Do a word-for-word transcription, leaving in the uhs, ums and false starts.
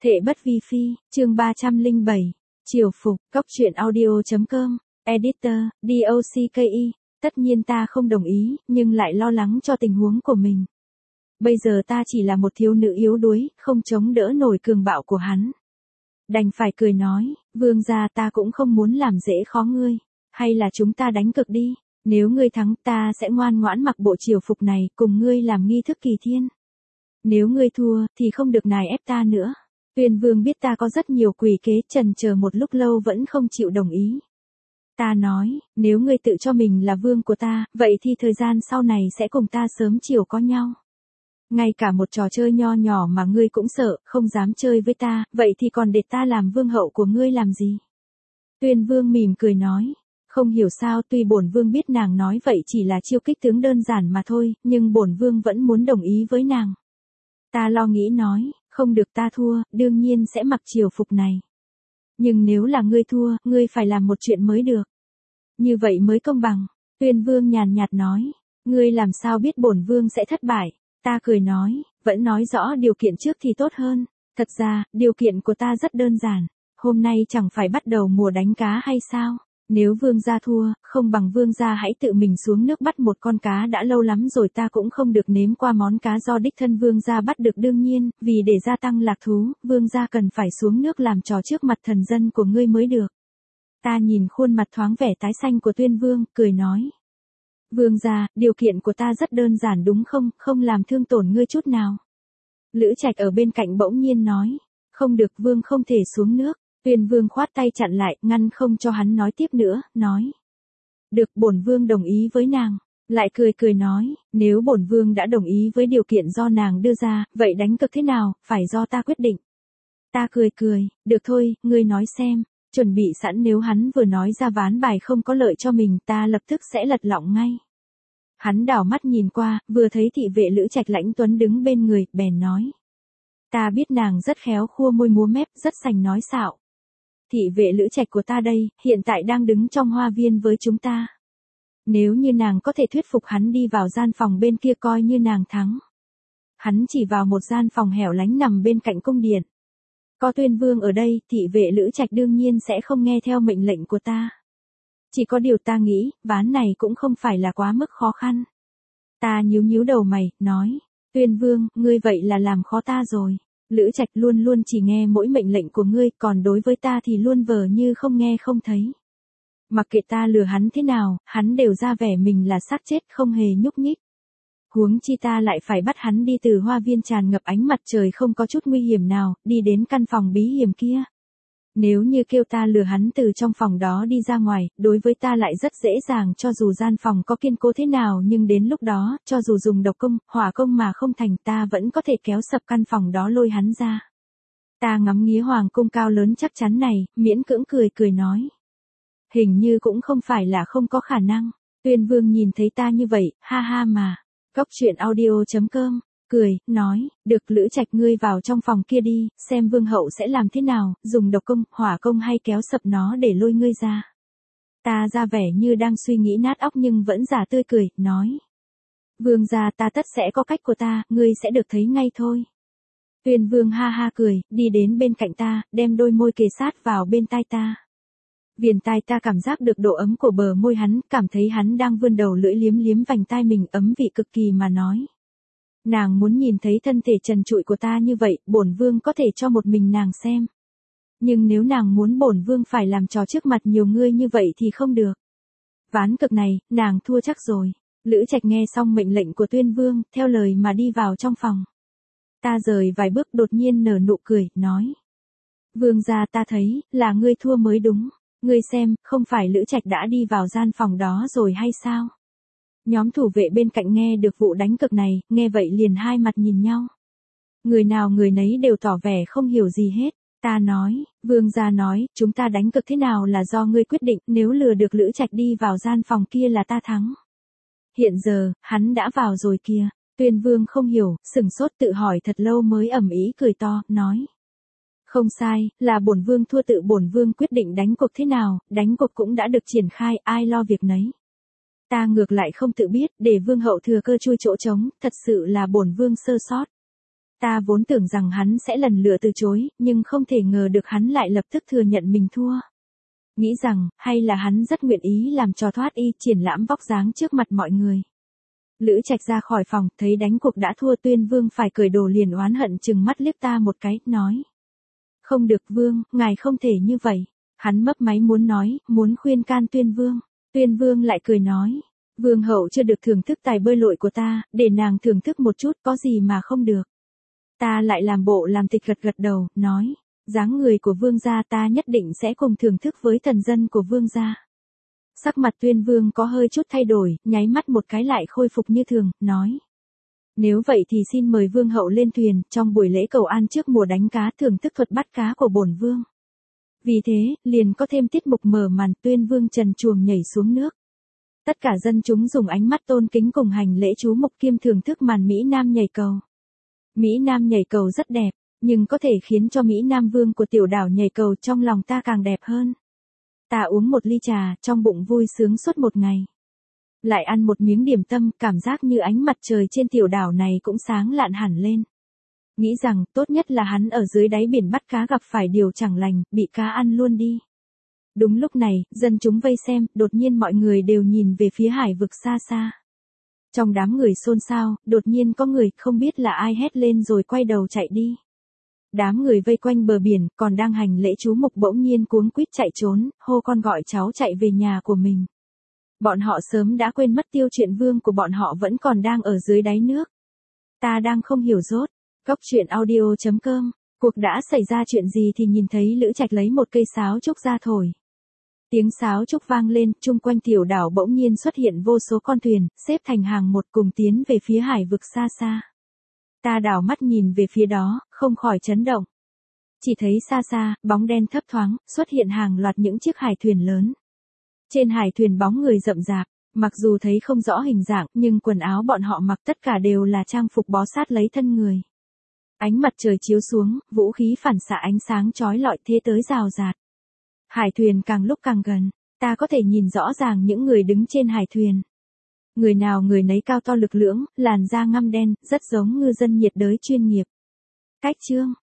Thệ bất vi phi, chương ba trăm lẻ bảy, Triều phục, cốc truyện audio chấm com, Editor, docky, tất nhiên ta không đồng ý, nhưng lại lo lắng cho tình huống của mình. Bây giờ ta chỉ là một thiếu nữ yếu đuối, không chống đỡ nổi cường bạo của hắn. Đành phải cười nói, vương gia ta cũng không muốn làm dễ khó ngươi, hay là chúng ta đánh cược đi, nếu ngươi thắng ta sẽ ngoan ngoãn mặc bộ triều phục này cùng ngươi làm nghi thức kỳ thiên. Nếu ngươi thua thì không được nài ép ta nữa. Tuyên vương biết ta có rất nhiều quỷ kế, chần chờ một lúc lâu vẫn không chịu đồng ý. Ta nói, nếu ngươi tự cho mình là vương của ta, vậy thì thời gian sau này sẽ cùng ta sớm chiều có nhau. Ngay cả một trò chơi nho nhỏ mà ngươi cũng sợ, không dám chơi với ta, vậy thì còn để ta làm vương hậu của ngươi làm gì? Tuyên vương mỉm cười nói, không hiểu sao tuy bổn vương biết nàng nói vậy chỉ là chiêu kích tướng đơn giản mà thôi, nhưng bổn vương vẫn muốn đồng ý với nàng. Ta lo nghĩ nói, không được, ta thua, đương nhiên sẽ mặc triều phục này. Nhưng nếu là ngươi thua, ngươi phải làm một chuyện mới được. Như vậy mới công bằng. Tuyên vương nhàn nhạt nói, ngươi làm sao biết bổn vương sẽ thất bại? Ta cười nói, vẫn nói rõ điều kiện trước thì tốt hơn. Thật ra, điều kiện của ta rất đơn giản. Hôm nay chẳng phải bắt đầu mùa đánh cá hay sao? Nếu vương gia thua, không bằng vương gia hãy tự mình xuống nước bắt một con cá, đã lâu lắm rồi ta cũng không được nếm qua món cá do đích thân vương gia bắt được. Đương nhiên, vì để gia tăng lạc thú, vương gia cần phải xuống nước làm trò trước mặt thần dân của ngươi mới được. Ta nhìn khuôn mặt thoáng vẻ tái xanh của Tuyên vương, cười nói. Vương gia, điều kiện của ta rất đơn giản đúng không, không làm thương tổn ngươi chút nào. Lữ Trạch ở bên cạnh bỗng nhiên nói, không được, vương không thể xuống nước. Tuyên vương khoát tay chặn lại, ngăn không cho hắn nói tiếp nữa, nói. Được, bổn vương đồng ý với nàng. Lại cười cười nói, nếu bổn vương đã đồng ý với điều kiện do nàng đưa ra, vậy đánh cược thế nào, phải do ta quyết định. Ta cười cười, được thôi, ngươi nói xem. Chuẩn bị sẵn nếu hắn vừa nói ra ván bài không có lợi cho mình, ta lập tức sẽ lật lọng ngay. Hắn đảo mắt nhìn qua, vừa thấy thị vệ Lữ Trạch lãnh tuấn đứng bên người, bèn nói. Ta biết nàng rất khéo khua môi múa mép, rất sành nói xạo. Thị vệ Lữ Trạch của ta đây, hiện tại đang đứng trong hoa viên với chúng ta. Nếu như nàng có thể thuyết phục hắn đi vào gian phòng bên kia coi như nàng thắng. Hắn chỉ vào một gian phòng hẻo lánh nằm bên cạnh cung điện. Có Tuyên vương ở đây, thị vệ Lữ Trạch đương nhiên sẽ không nghe theo mệnh lệnh của ta. Chỉ có điều ta nghĩ, ván này cũng không phải là quá mức khó khăn. Ta nhíu nhíu đầu mày, nói, Tuyên vương, ngươi vậy là làm khó ta rồi. Lữ Trạch luôn luôn chỉ nghe mỗi mệnh lệnh của ngươi, còn đối với ta thì luôn vờ như không nghe không thấy. Mặc kệ ta lừa hắn thế nào, hắn đều ra vẻ mình là xác chết không hề nhúc nhích. Huống chi ta lại phải bắt hắn đi từ hoa viên tràn ngập ánh mặt trời không có chút nguy hiểm nào, đi đến căn phòng bí hiểm kia. Nếu như kêu ta lừa hắn từ trong phòng đó đi ra ngoài, đối với ta lại rất dễ dàng, cho dù gian phòng có kiên cố thế nào nhưng đến lúc đó, cho dù dùng độc công, hỏa công mà không thành, ta vẫn có thể kéo sập căn phòng đó lôi hắn ra. Ta ngắm nghía hoàng cung cao lớn chắc chắn này, miễn cưỡng cười cười nói. Hình như cũng không phải là không có khả năng. Tuyên vương nhìn thấy ta như vậy, ha ha mà. Cốc truyện audio chấm com, cười, nói, được, Lữ Trạch ngươi vào trong phòng kia đi, xem vương hậu sẽ làm thế nào, dùng độc công, hỏa công hay kéo sập nó để lôi ngươi ra. Ta ra vẻ như đang suy nghĩ nát óc nhưng vẫn giả tươi cười, nói. Vương gia, ta tất sẽ có cách của ta, ngươi sẽ được thấy ngay thôi. Tuyên vương ha ha cười, đi đến bên cạnh ta, đem đôi môi kề sát vào bên tai ta. Viền tai ta cảm giác được độ ấm của bờ môi hắn, cảm thấy hắn đang vươn đầu lưỡi liếm liếm vành tai mình, ấm vị cực kỳ mà nói. Nàng muốn nhìn thấy thân thể trần trụi của ta như vậy, bổn vương có thể cho một mình nàng xem. Nhưng nếu nàng muốn bổn vương phải làm trò trước mặt nhiều người như vậy thì không được. Ván cực này, nàng thua chắc rồi. Lữ Trạch nghe xong mệnh lệnh của Tuyên vương, theo lời mà đi vào trong phòng. Ta rời vài bước đột nhiên nở nụ cười, nói. Vương gia, ta thấy, là ngươi thua mới đúng. Ngươi xem, không phải Lữ Trạch đã đi vào gian phòng đó rồi hay sao? Nhóm thủ vệ bên cạnh nghe được vụ đánh cược này, nghe vậy liền hai mặt nhìn nhau. Người nào người nấy đều tỏ vẻ không hiểu gì hết. Ta nói, vương gia nói, chúng ta đánh cược thế nào là do ngươi quyết định, nếu lừa được Lữ Trạch đi vào gian phòng kia là ta thắng. Hiện giờ, hắn đã vào rồi kìa. Tuyên vương không hiểu, sửng sốt tự hỏi thật lâu mới ầm ĩ cười to, nói. Không sai, là bổn vương thua, tự bổn vương quyết định đánh cuộc thế nào, đánh cuộc cũng đã được triển khai, ai lo việc nấy. Ta ngược lại không tự biết, để vương hậu thừa cơ chui chỗ trống, thật sự là bổn vương sơ sót. Ta vốn tưởng rằng hắn sẽ lần lượt từ chối, nhưng không thể ngờ được hắn lại lập tức thừa nhận mình thua. Nghĩ rằng, hay là hắn rất nguyện ý làm trò thoát y triển lãm vóc dáng trước mặt mọi người. Lữ Trạch ra khỏi phòng, thấy đánh cuộc đã thua, Tuyên Vương phải cởi đồ liền oán hận chừng mắt liếc ta một cái, nói. Không được Vương, ngài không thể như vậy. Hắn mấp máy muốn nói, muốn khuyên can Tuyên Vương. Tuyên Vương lại cười nói. Vương hậu chưa được thưởng thức tài bơi lội của ta, để nàng thưởng thức một chút, có gì mà không được. Ta lại làm bộ làm tịch gật gật đầu, nói. Dáng người của vương gia ta nhất định sẽ cùng thưởng thức với thần dân của vương gia. Sắc mặt Tuyên Vương có hơi chút thay đổi, nháy mắt một cái lại khôi phục như thường, nói. Nếu vậy thì xin mời vương hậu lên thuyền, trong buổi lễ cầu an trước mùa đánh cá thưởng thức thuật bắt cá của bổn vương. Vì thế, liền có thêm tiết mục mở màn, Tuyên Vương trần truồng nhảy xuống nước. Tất cả dân chúng dùng ánh mắt tôn kính cùng hành lễ chú mục kiêm thưởng thức màn Mỹ Nam nhảy cầu. Mỹ Nam nhảy cầu rất đẹp, nhưng có thể khiến cho Mỹ Nam Vương của tiểu đảo nhảy cầu trong lòng ta càng đẹp hơn. Ta uống một ly trà, trong bụng vui sướng suốt một ngày. Lại ăn một miếng điểm tâm, cảm giác như ánh mặt trời trên tiểu đảo này cũng sáng lạn hẳn lên. Nghĩ rằng, tốt nhất là hắn ở dưới đáy biển bắt cá gặp phải điều chẳng lành, bị cá ăn luôn đi. Đúng lúc này, dân chúng vây xem, đột nhiên mọi người đều nhìn về phía hải vực xa xa. Trong đám người xôn xao, đột nhiên có người không biết là ai hét lên rồi quay đầu chạy đi. Đám người vây quanh bờ biển, còn đang hành lễ chú mục bỗng nhiên cuống quýt chạy trốn, hô con gọi cháu chạy về nhà của mình. Bọn họ sớm đã quên mất tiêu chuyện vương của bọn họ vẫn còn đang ở dưới đáy nước. Ta đang không hiểu rốt. Góc truyện audio chấm com. Cuộc đã xảy ra chuyện gì thì nhìn thấy Lữ Trạch lấy một cây sáo trúc ra thổi. Tiếng sáo trúc vang lên, chung quanh tiểu đảo bỗng nhiên xuất hiện vô số con thuyền, xếp thành hàng một cùng tiến về phía hải vực xa xa. Ta đảo mắt nhìn về phía đó, không khỏi chấn động. Chỉ thấy xa xa, bóng đen thấp thoáng, xuất hiện hàng loạt những chiếc hải thuyền lớn. Trên hải thuyền bóng người rậm rạp, mặc dù thấy không rõ hình dạng, nhưng quần áo bọn họ mặc tất cả đều là trang phục bó sát lấy thân người. Ánh mặt trời chiếu xuống, vũ khí phản xạ ánh sáng chói lọi thế tới rào rạt. Hải thuyền càng lúc càng gần, ta có thể nhìn rõ ràng những người đứng trên hải thuyền. Người nào người nấy cao to lực lưỡng, làn da ngăm đen, rất giống ngư dân nhiệt đới chuyên nghiệp. Cách chương